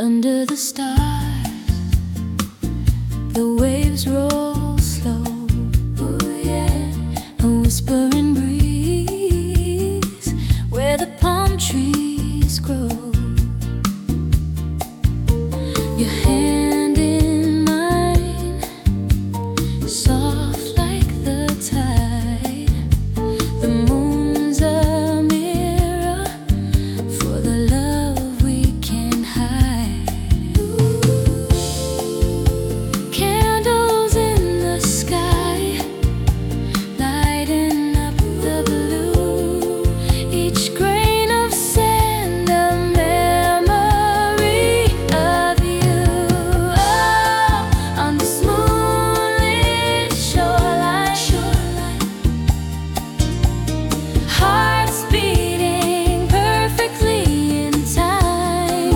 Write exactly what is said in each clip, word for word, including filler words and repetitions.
Under the stars, the waves roll slow. Ooh, yeah. A whispering breeze where the palm trees grow. Your hand in mine, soft like the tide. The moon's a mirror for the love we can't hide. Candles in the sky, lighting up the blue. Each grain of sand a memory of you. Oh, on this moonlit shoreline, hearts beating perfectly in time.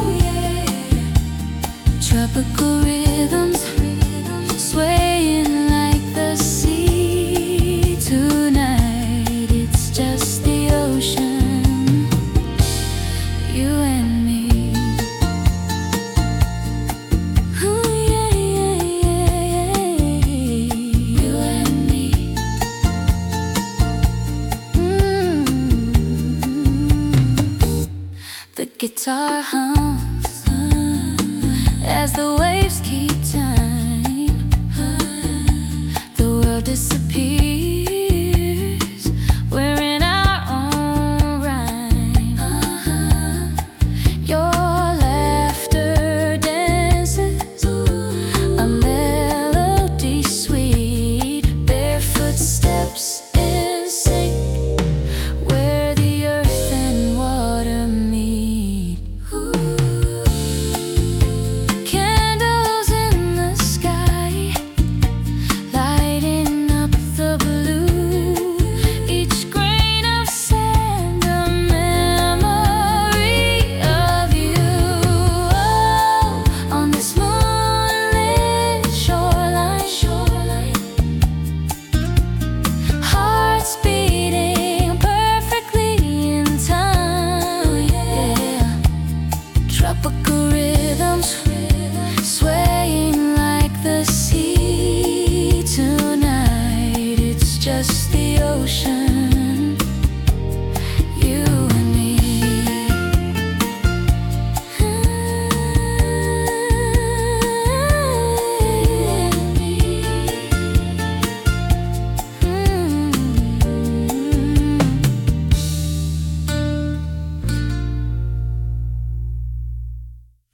Tropical rhythms swaying like the sea. Tonight it's just the ocean, you and me. Ooh, yeah, yeah, yeah, yeah. You and me. Mm. The guitar hums as the waves keep time. The world disappears, we're in our own rhyme. Your laughter dances a melody sweet. Barefoot steps in sync where the earth and water meet. Candles in the sky, lighting up the blue. Each grain of sand a memory of you. Oh, on this moonlit shoreline, hearts beating perfectly in time. Yeah. Tropical rhythms sway